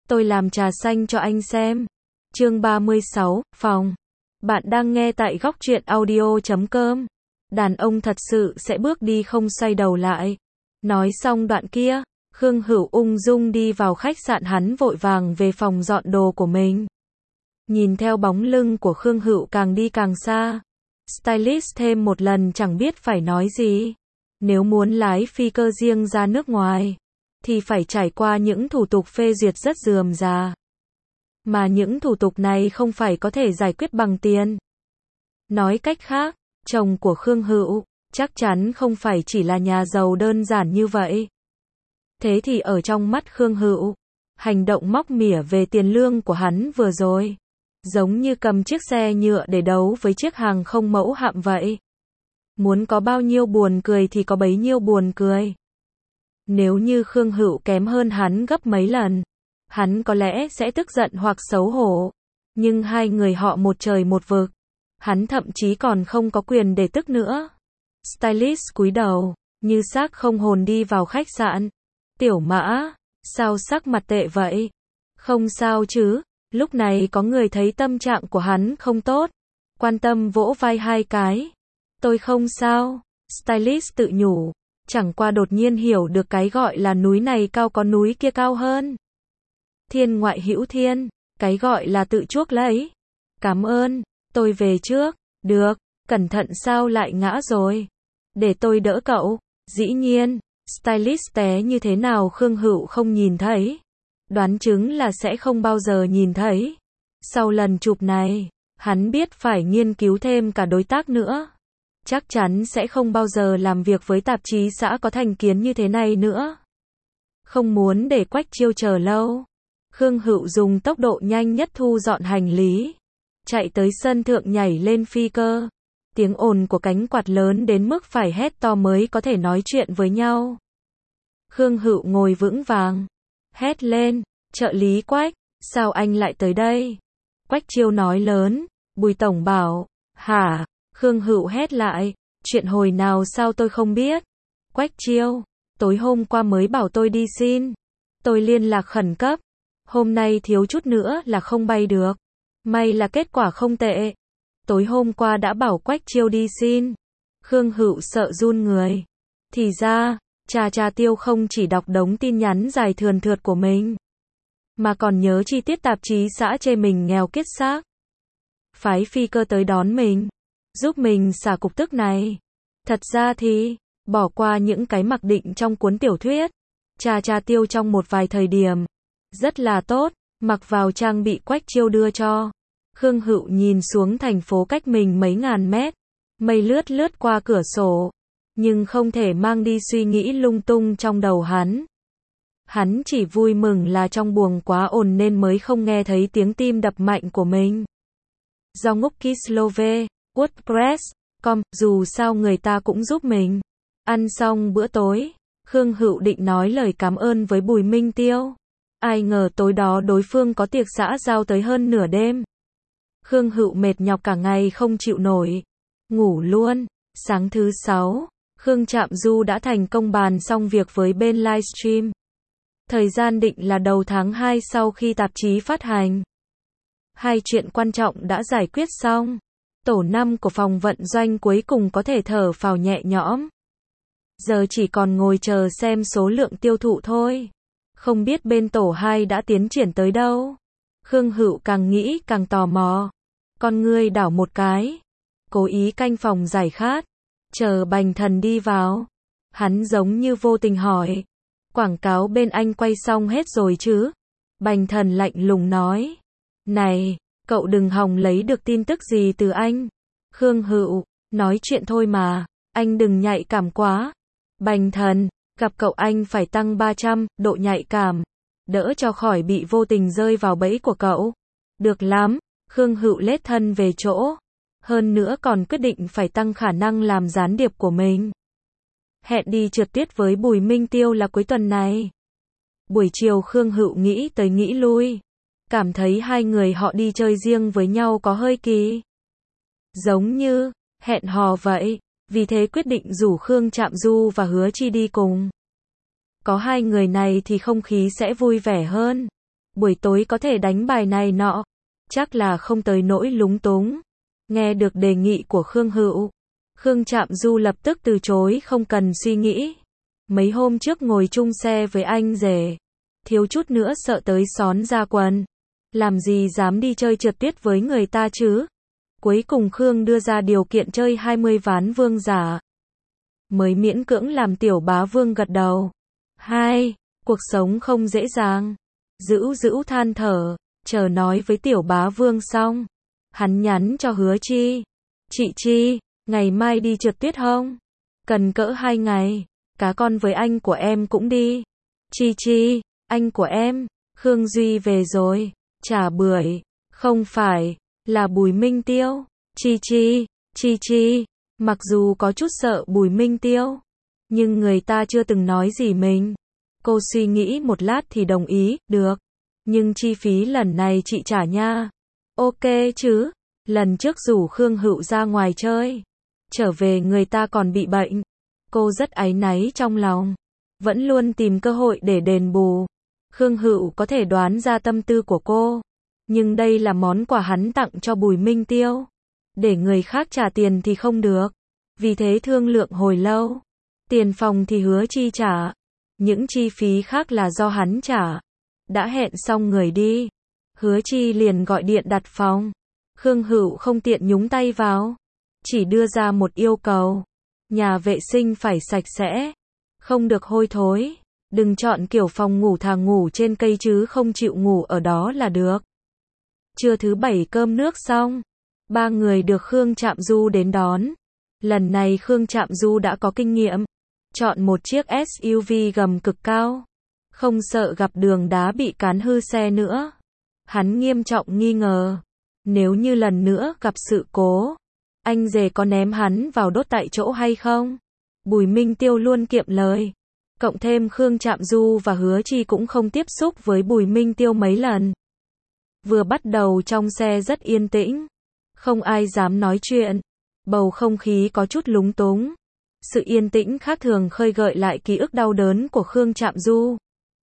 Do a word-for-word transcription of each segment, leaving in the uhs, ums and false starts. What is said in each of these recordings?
Tôi làm trà xanh cho anh xem. Chương ba mươi sáu, phòng. Bạn đang nghe tại góc truyện audio chấm com. Đàn ông thật sự sẽ bước đi không xoay đầu lại. Nói xong đoạn kia, Khương Hữu ung dung đi vào khách sạn, hắn vội vàng về phòng dọn đồ của mình. Nhìn theo bóng lưng của Khương Hữu càng đi càng xa, stylist thêm một lần chẳng biết phải nói gì. Nếu muốn lái phi cơ riêng ra nước ngoài, thì phải trải qua những thủ tục phê duyệt rất rườm rà. Mà những thủ tục này không phải có thể giải quyết bằng tiền. Nói cách khác, chồng của Khương Hữu chắc chắn không phải chỉ là nhà giàu đơn giản như vậy. Thế thì ở trong mắt Khương Hữu, hành động móc mỉa về tiền lương của hắn vừa rồi, giống như cầm chiếc xe nhựa để đấu với chiếc hàng không mẫu hạm vậy. Muốn có bao nhiêu buồn cười thì có bấy nhiêu buồn cười. Nếu như Khương Hữu kém hơn hắn gấp mấy lần, hắn có lẽ sẽ tức giận hoặc xấu hổ. Nhưng hai người họ một trời một vực, hắn thậm chí còn không có quyền để tức nữa. Stylist cúi đầu, như xác không hồn đi vào khách sạn. Tiểu Mã, sao sắc mặt tệ vậy? Không sao chứ? Lúc này có người thấy tâm trạng của hắn không tốt, quan tâm vỗ vai hai cái. Tôi không sao, stylist tự nhủ, chẳng qua đột nhiên hiểu được cái gọi là núi này cao có núi kia cao hơn. Thiên ngoại hữu thiên, cái gọi là tự chuốc lấy. Cảm ơn, tôi về trước. Được, cẩn thận sao lại ngã rồi? Để tôi đỡ cậu. Dĩ nhiên, stylist té như thế nào Khương Hữu không nhìn thấy. Đoán chứng là sẽ không bao giờ nhìn thấy. Sau lần chụp này, hắn biết phải nghiên cứu thêm cả đối tác nữa. Chắc chắn sẽ không bao giờ làm việc với tạp chí xã có thành kiến như thế này nữa. Không muốn để Quách Chiêu chờ lâu, Khương Hữu dùng tốc độ nhanh nhất thu dọn hành lý, chạy tới sân thượng nhảy lên phi cơ. Tiếng ồn của cánh quạt lớn đến mức phải hét to mới có thể nói chuyện với nhau. Khương Hữu ngồi vững vàng, hét lên, trợ lý Quách, sao anh lại tới đây? Quách Chiêu nói lớn, Bùi tổng bảo, hả? Khương Hữu hét lại, chuyện hồi nào sao tôi không biết? Quách Chiêu, tối hôm qua mới bảo tôi đi xin. Tôi liên lạc khẩn cấp. Hôm nay thiếu chút nữa là không bay được. May là kết quả không tệ. Tối hôm qua đã bảo Quách Chiêu đi xin. Khương Hữu sợ run người. Thì ra, Trà Trà Tiêu không chỉ đọc đống tin nhắn dài thườn thượt của mình, mà còn nhớ chi tiết tạp chí xã chê mình nghèo kiết xác. Phái phi cơ tới đón mình, giúp mình xả cục tức này. Thật ra thì, bỏ qua những cái mặc định trong cuốn tiểu thuyết, Trà Trà Tiêu trong một vài thời điểm rất là tốt, mặc vào trang bị Quách Chiêu đưa cho. Khương Hữu nhìn xuống thành phố cách mình mấy ngàn mét, mây lướt lướt qua cửa sổ, nhưng không thể mang đi suy nghĩ lung tung trong đầu hắn. Hắn chỉ vui mừng là trong buồng quá ồn nên mới không nghe thấy tiếng tim đập mạnh của mình. Do ngốc Kislove, WordPress, com, dù sao người ta cũng giúp mình. Ăn xong bữa tối, Khương Hữu định nói lời cảm ơn với Bùi Minh Tiêu. Ai ngờ tối đó đối phương có tiệc xã giao tới hơn nửa đêm. Khương Hữu mệt nhọc cả ngày không chịu nổi, ngủ luôn. Sáng thứ sáu, Khương Trạm Du đã thành công bàn xong việc với bên livestream. Thời gian định là đầu tháng hai sau khi tạp chí phát hành. Hai chuyện quan trọng đã giải quyết xong. Tổ năm của phòng vận doanh cuối cùng có thể thở phào nhẹ nhõm. Giờ chỉ còn ngồi chờ xem số lượng tiêu thụ thôi. Không biết bên tổ hai đã tiến triển tới đâu. Khương Hữu càng nghĩ càng tò mò. Con ngươi đảo một cái. Cố ý canh phòng giải khát. Chờ Bành Thần đi vào. Hắn giống như vô tình hỏi. Quảng cáo bên anh quay xong hết rồi chứ? Bành Thần lạnh lùng nói. Này, cậu đừng hòng lấy được tin tức gì từ anh. Khương Hữu, nói chuyện thôi mà. Anh đừng nhạy cảm quá. Bành Thần, gặp cậu anh phải tăng ba trăm độ nhạy cảm. Đỡ cho khỏi bị vô tình rơi vào bẫy của cậu. Được lắm. Khương Hữu lết thân về chỗ. Hơn nữa còn quyết định phải tăng khả năng làm gián điệp của mình. Hẹn đi trượt tuyết với Bùi Minh Tiêu là cuối tuần này. Buổi chiều Khương Hữu nghĩ tới nghĩ lui. Cảm thấy hai người họ đi chơi riêng với nhau có hơi kỳ. Giống như hẹn hò vậy. Vì thế quyết định rủ Khương Trạm Du và Hứa Chi đi cùng. Có hai người này thì không khí sẽ vui vẻ hơn. buổi tối có thể đánh bài này nọ, chắc là không tới nỗi lúng túng. Nghe được đề nghị của Khương Hữu, Khương Trạm Du lập tức từ chối không cần suy nghĩ. Mấy hôm trước ngồi chung xe với anh rể, thiếu chút nữa sợ tới xón ra quần. Làm gì dám đi chơi trượt tuyết với người ta chứ? Cuối cùng Khương đưa ra điều kiện chơi hai mươi ván vương giả. Mới miễn cưỡng làm Tiểu Bá Vương gật đầu. Hai, cuộc sống không dễ dàng. Dữu Dữu than thở, chờ nói với Tiểu Bá Vương xong. Hắn nhắn cho Hứa Chi. Chị Chi, ngày mai đi trượt tuyết không? Cần cỡ hai ngày, cá con với anh của em cũng đi. Chi Chi, anh của em, Khương Duy về rồi. Chả bưởi, không phải, là Bùi Minh Tiêu. Chi Chi, Chi Chi, mặc dù có chút sợ Bùi Minh Tiêu, nhưng người ta chưa từng nói gì mình. Cô suy nghĩ một lát thì đồng ý, được. Nhưng chi phí lần này chị trả nha. Ok chứ, lần trước rủ Khương Hữu ra ngoài chơi, trở về người ta còn bị bệnh. Cô rất áy náy trong lòng, vẫn luôn tìm cơ hội để đền bù. Khương Hữu có thể đoán ra tâm tư của cô, nhưng đây là món quà hắn tặng cho Bùi Minh Tiêu. Để người khác trả tiền thì không được. Vì thế thương lượng hồi lâu. Tiền phòng thì Hứa Chi trả, những chi phí khác là do hắn trả. Đã hẹn xong người đi, Hứa Chi liền gọi điện đặt phòng. Khương Hữu không tiện nhúng tay vào, chỉ đưa ra một yêu cầu. Nhà vệ sinh phải sạch sẽ, không được hôi thối. Đừng chọn kiểu phòng ngủ thà ngủ trên cây chứ không chịu ngủ ở đó là được. Trưa thứ bảy cơm nước xong, ba người được Khương Trạm Du đến đón. Lần này Khương Trạm Du đã có kinh nghiệm, chọn một chiếc ét u vê gầm cực cao, không sợ gặp đường đá bị cán hư xe nữa. Hắn nghiêm trọng nghi ngờ, nếu như lần nữa gặp sự cố, anh rể có ném hắn vào đốt tại chỗ hay không? Bùi Minh Tiêu luôn kiệm lời. Cộng thêm Khương Trạm Du và Hứa Chi cũng không tiếp xúc với Bùi Minh Tiêu mấy lần. Vừa bắt đầu trong xe rất yên tĩnh, không ai dám nói chuyện, bầu không khí có chút lúng túng. Sự yên tĩnh khác thường khơi gợi lại ký ức đau đớn của Khương Trạm Du.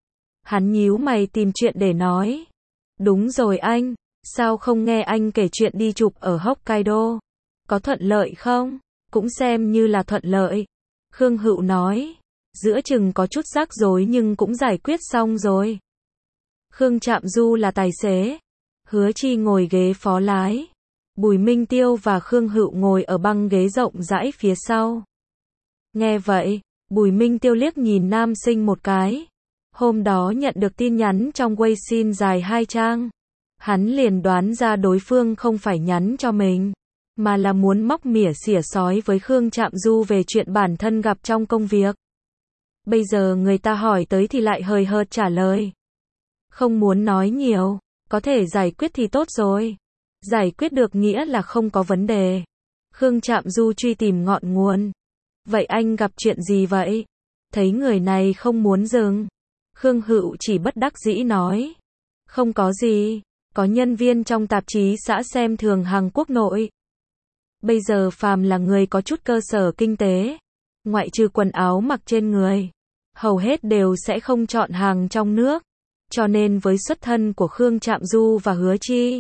Hắn nhíu mày tìm chuyện để nói. Đúng rồi anh, sao không nghe anh kể chuyện đi chụp ở Hokkaido? Có thuận lợi không? Cũng xem như là thuận lợi. Khương Hữu nói. Giữa chừng có chút rắc rối nhưng cũng giải quyết xong rồi. Khương Trạm Du là tài xế, Hứa Chi ngồi ghế phó lái, Bùi Minh Tiêu và Khương Hữu ngồi ở băng ghế rộng rãi phía sau. Nghe vậy, Bùi Minh Tiêu liếc nhìn nam sinh một cái. Hôm đó nhận được tin nhắn trong Weixin dài hai trang. Hắn liền đoán ra đối phương không phải nhắn cho mình, mà là muốn móc mỉa xỉa xói với Khương Trạm Du về chuyện bản thân gặp trong công việc. Bây giờ người ta hỏi tới thì lại hời hợt trả lời. Không muốn nói nhiều, có thể giải quyết thì tốt rồi. Giải quyết được nghĩa là không có vấn đề. Khương Trạm Du truy tìm ngọn nguồn. Vậy anh gặp chuyện gì vậy? Thấy người này không muốn dừng. Khương Hữu chỉ bất đắc dĩ nói. Không có gì, có nhân viên trong tạp chí xã xem thường hàng quốc nội. Bây giờ phàm là người có chút cơ sở kinh tế, ngoại trừ quần áo mặc trên người, hầu hết đều sẽ không chọn hàng trong nước. Cho nên với xuất thân của Khương Trạm Du và Hứa Chi,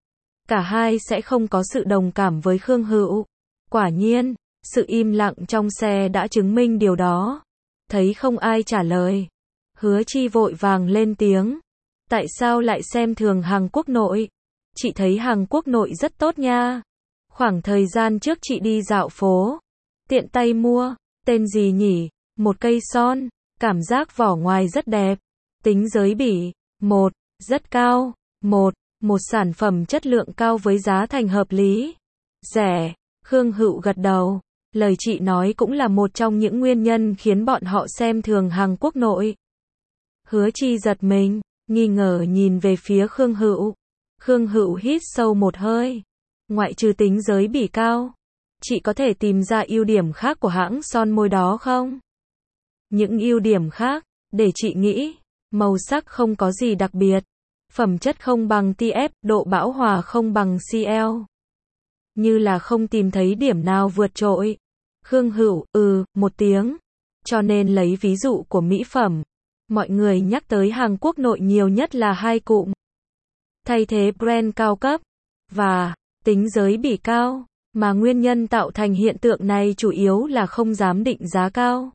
cả hai sẽ không có sự đồng cảm với Khương Hữu. Quả nhiên, sự im lặng trong xe đã chứng minh điều đó. Thấy không ai trả lời, Hứa Chi vội vàng lên tiếng. Tại sao lại xem thường hàng quốc nội? Chị thấy hàng quốc nội rất tốt nha. Khoảng thời gian trước chị đi dạo phố, tiện tay mua, tên gì nhỉ? Một cây son, cảm giác vỏ ngoài rất đẹp. Tính giới bỉ, một, rất cao, một, một sản phẩm chất lượng cao với giá thành hợp lý. Rẻ, Khương Hữu gật đầu. Lời chị nói cũng là một trong những nguyên nhân khiến bọn họ xem thường hàng quốc nội. Hứa Chi giật mình, nghi ngờ nhìn về phía Khương Hữu. Khương Hữu hít sâu một hơi. Ngoại trừ tính giới bỉ cao, chị có thể tìm ra ưu điểm khác của hãng son môi đó không? Những ưu điểm khác, để chị nghĩ, màu sắc không có gì đặc biệt, phẩm chất không bằng tê ép, độ bão hòa không bằng xê lờ. Như là không tìm thấy điểm nào vượt trội. Khương Hữu, ừ, một tiếng. Cho nên lấy ví dụ của mỹ phẩm. Mọi người nhắc tới hàng quốc nội nhiều nhất là hai cụm. Thay thế brand cao cấp và tính giới bỉ cao, mà nguyên nhân tạo thành hiện tượng này chủ yếu là không dám định giá cao.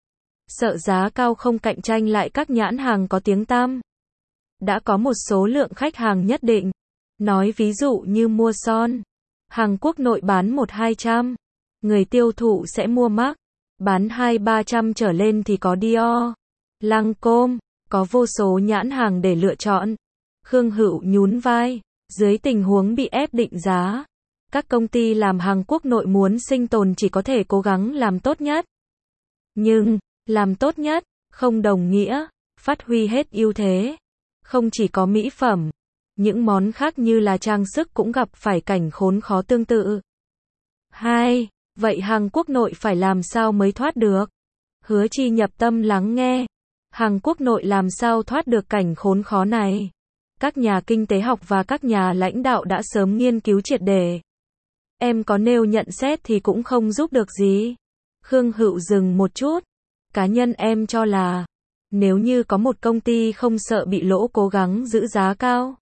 Sợ giá cao không cạnh tranh lại các nhãn hàng có tiếng tăm. Đã có một số lượng khách hàng nhất định, nói ví dụ như mua son, hàng quốc nội bán một hai trăm, người tiêu thụ sẽ mua mắc, bán hai ba trăm trở lên thì có Dior, Lancôme, có vô số nhãn hàng để lựa chọn. Khương Hữu nhún vai, dưới tình huống bị ép định giá, các công ty làm hàng quốc nội muốn sinh tồn chỉ có thể cố gắng làm tốt nhất. Nhưng, làm tốt nhất, không đồng nghĩa, phát huy hết ưu thế. Không chỉ có mỹ phẩm, những món khác như là trang sức cũng gặp phải cảnh khốn khó tương tự. hai. Vậy hàng quốc nội phải làm sao mới thoát được? Hứa Chi nhập tâm lắng nghe. Hàng quốc nội làm sao thoát được cảnh khốn khó này? Các nhà kinh tế học và các nhà lãnh đạo đã sớm nghiên cứu triệt để. Em có nêu nhận xét thì cũng không giúp được gì. Khương Hữu dừng một chút. Cá nhân em cho là, nếu như có một công ty không sợ bị lỗ cố gắng giữ giá cao,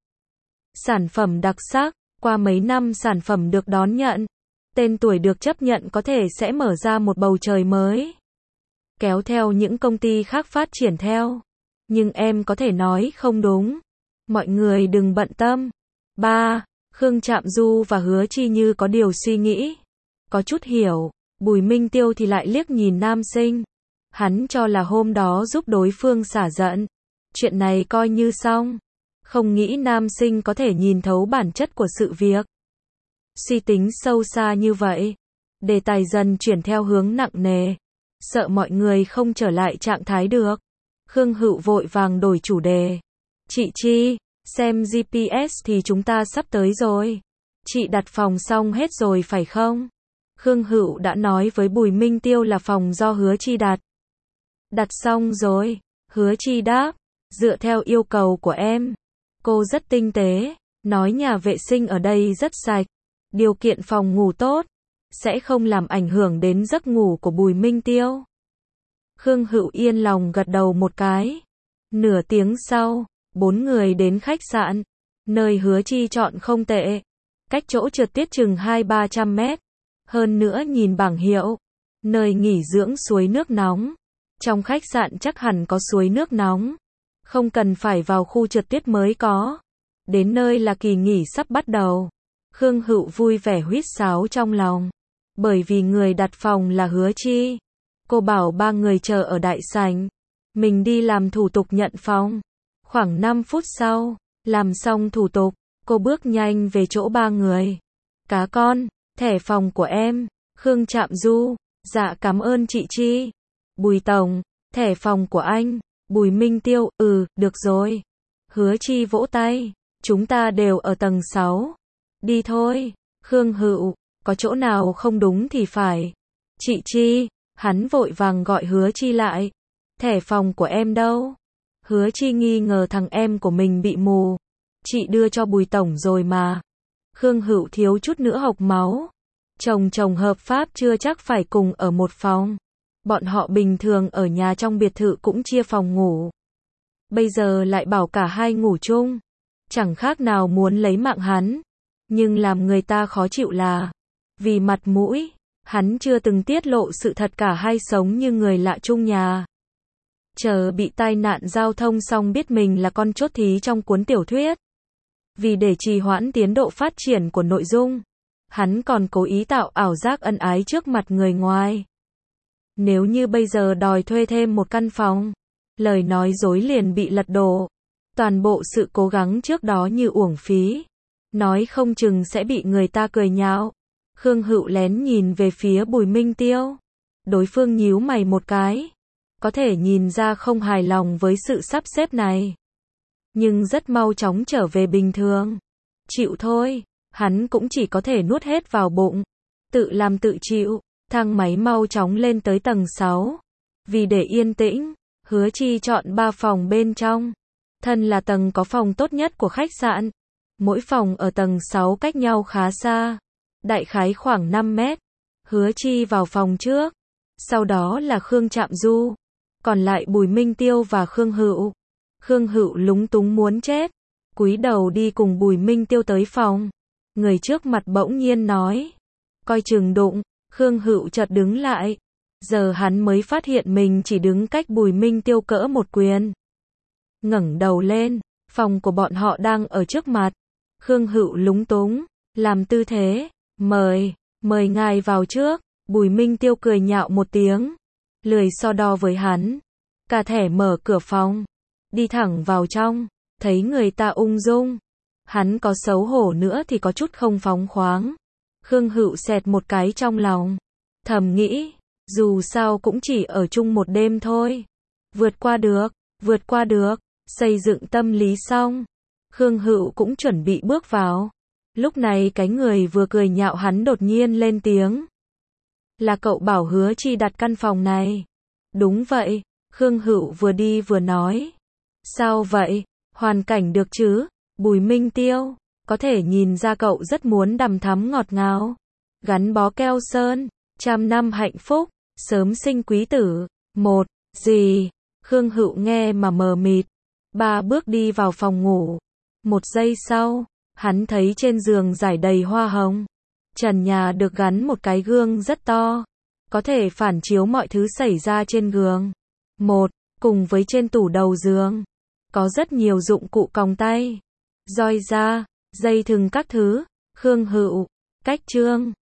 sản phẩm đặc sắc, qua mấy năm sản phẩm được đón nhận, tên tuổi được chấp nhận có thể sẽ mở ra một bầu trời mới. Kéo theo những công ty khác phát triển theo. Nhưng em có thể nói không đúng. Mọi người đừng bận tâm. ba. Khương Trạm Du và Hứa Chi như có điều suy nghĩ. Có chút hiểu. Bùi Minh Tiêu thì lại liếc nhìn nam sinh. Hắn cho là hôm đó giúp đối phương xả giận. Chuyện này coi như xong. Không nghĩ nam sinh có thể nhìn thấu bản chất của sự việc. Suy tính sâu xa như vậy. Đề tài dần chuyển theo hướng nặng nề. Sợ mọi người không trở lại trạng thái được. Khương Hữu vội vàng đổi chủ đề. Chị Chi, xem giê pê ét thì chúng ta sắp tới rồi. Chị đặt phòng xong hết rồi phải không? Khương Hữu đã nói với Bùi Minh Tiêu là phòng do Hứa Chi đặt. Đặt xong rồi. Hứa Chi đáp. Dựa theo yêu cầu của em. Cô rất tinh tế. Nói nhà vệ sinh ở đây rất sạch. Điều kiện phòng ngủ tốt. Sẽ không làm ảnh hưởng đến giấc ngủ của Bùi Minh Tiêu. Khương Hữu yên lòng gật đầu một cái. Nửa tiếng sau, bốn người đến khách sạn. Nơi Hứa Chi chọn không tệ. Cách chỗ trượt tiết chừng hai ba trăm mét. Hơn nữa nhìn bảng hiệu. Nơi nghỉ dưỡng suối nước nóng. Trong khách sạn chắc hẳn có suối nước nóng. Không cần phải vào khu trượt tuyết mới có. Đến nơi là kỳ nghỉ sắp bắt đầu. Khương Hữu vui vẻ huýt sáo trong lòng. Bởi vì người đặt phòng là Hứa Chi. Cô bảo ba người chờ ở đại sảnh. Mình đi làm thủ tục nhận phòng. Khoảng năm phút sau, làm xong thủ tục, cô bước nhanh về chỗ ba người. Cá con, thẻ phòng của em. Khương Trạm Du, dạ cảm ơn chị Chi. Bùi Tổng, thẻ phòng của anh. Bùi Minh Tiêu, ừ, được rồi. Hứa Chi vỗ tay. Chúng ta đều ở tầng sáu. Đi thôi. Khương Hữu, có chỗ nào không đúng thì phải. Chị Chi, hắn vội vàng gọi Hứa Chi lại. Thẻ phòng của em đâu? Hứa Chi nghi ngờ thằng em của mình bị mù. Chị đưa cho Bùi Tổng rồi mà. Khương Hữu thiếu chút nữa hộc máu. Chồng chồng hợp pháp chưa chắc phải cùng ở một phòng. Bọn họ bình thường ở nhà trong biệt thự cũng chia phòng ngủ. Bây giờ lại bảo cả hai ngủ chung. Chẳng khác nào muốn lấy mạng hắn. Nhưng làm người ta khó chịu là, vì mặt mũi, hắn chưa từng tiết lộ sự thật cả hai sống như người lạ chung nhà. Chờ bị tai nạn giao thông xong biết mình là con chốt thí trong cuốn tiểu thuyết. Vì để trì hoãn tiến độ phát triển của nội dung, hắn còn cố ý tạo ảo giác ân ái trước mặt người ngoài. Nếu như bây giờ đòi thuê thêm một căn phòng, lời nói dối liền bị lật đổ. Toàn bộ sự cố gắng trước đó như uổng phí. Nói không chừng sẽ bị người ta cười nhạo. Khương Hữu lén nhìn về phía Bùi Minh Tiêu. Đối phương nhíu mày một cái. Có thể nhìn ra không hài lòng với sự sắp xếp này. Nhưng rất mau chóng trở về bình thường. Chịu thôi. Hắn cũng chỉ có thể nuốt hết vào bụng. Tự làm tự chịu. Thang máy mau chóng lên tới tầng sáu. Vì để yên tĩnh, Hứa Chi chọn ba phòng bên trong. Thân là tầng có phòng tốt nhất của khách sạn. Mỗi phòng ở tầng sáu cách nhau khá xa. Đại khái khoảng năm mét. Hứa Chi vào phòng trước. Sau đó là Khương Trạm Du. Còn lại Bùi Minh Tiêu và Khương Hựu. Khương Hựu lúng túng muốn chết, cúi đầu đi cùng Bùi Minh Tiêu tới phòng. Người trước mặt bỗng nhiên nói, coi chừng đụng. Khương Hựu chợt đứng lại. Giờ hắn mới phát hiện mình chỉ đứng cách Bùi Minh Tiêu cỡ một quyền. Ngẩng đầu lên, phòng của bọn họ đang ở trước mặt. Khương Hựu lúng túng, làm tư thế, mời, mời ngài vào trước. Bùi Minh Tiêu cười nhạo một tiếng, lười so đo với hắn. Cả thẻ mở cửa phòng, đi thẳng vào trong, thấy người ta ung dung. Hắn có xấu hổ nữa thì có chút không phóng khoáng. Khương Hựu xẹt một cái trong lòng, thầm nghĩ, dù sao cũng chỉ ở chung một đêm thôi. Vượt qua được, vượt qua được, xây dựng tâm lý xong. Khương Hựu cũng chuẩn bị bước vào. Lúc này cái người vừa cười nhạo hắn đột nhiên lên tiếng. Là cậu bảo Hứa Chi đặt căn phòng này. Đúng vậy, Khương Hựu vừa đi vừa nói. Sao vậy, hoàn cảnh được chứ? Bùi Minh Tiêu, có thể nhìn ra cậu rất muốn đằm thắm ngọt ngào. Gắn bó keo sơn, trăm năm hạnh phúc, sớm sinh quý tử. Một, gì? Khương Hựu nghe mà mờ mịt. Ba bước đi vào phòng ngủ. Một giây sau, hắn thấy trên giường rải đầy hoa hồng. Trần nhà được gắn một cái gương rất to, có thể phản chiếu mọi thứ xảy ra trên gương. Một, cùng với trên tủ đầu giường, có rất nhiều dụng cụ còng tay, roi da, dây thừng các thứ. Khương Hựu, cách trương,